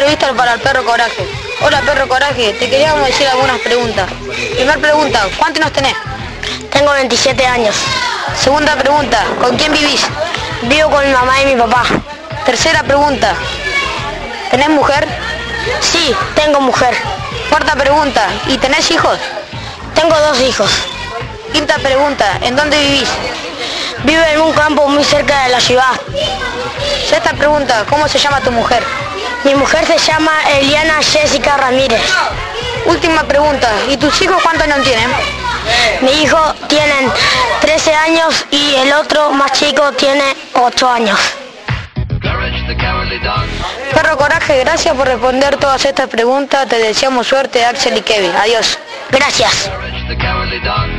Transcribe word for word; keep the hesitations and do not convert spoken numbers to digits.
entrevista para el perro Coraje. Hola perro Coraje, te queríamos decir algunas preguntas. Primera pregunta, ¿cuántos años tenés? Tengo veintisiete años. Segunda pregunta, ¿con quién vivís? Vivo con mi mamá y mi papá. Tercera pregunta, ¿tenés mujer? Sí, tengo mujer. Cuarta pregunta, ¿y tenés hijos? Tengo dos hijos. Quinta pregunta, ¿en dónde vivís? Vivo en un campo muy cerca de la ciudad. Sexta pregunta, ¿cómo se llama tu mujer? Mi mujer se llama Eliana Jessica Ramírez. Última pregunta, ¿y tus hijos cuántos años tienen? Mi hijo tiene trece años y el otro más chico tiene ocho años. Perro Coraje, gracias por responder todas estas preguntas. Te deseamos suerte, Axel y Kevin. Adiós. Gracias.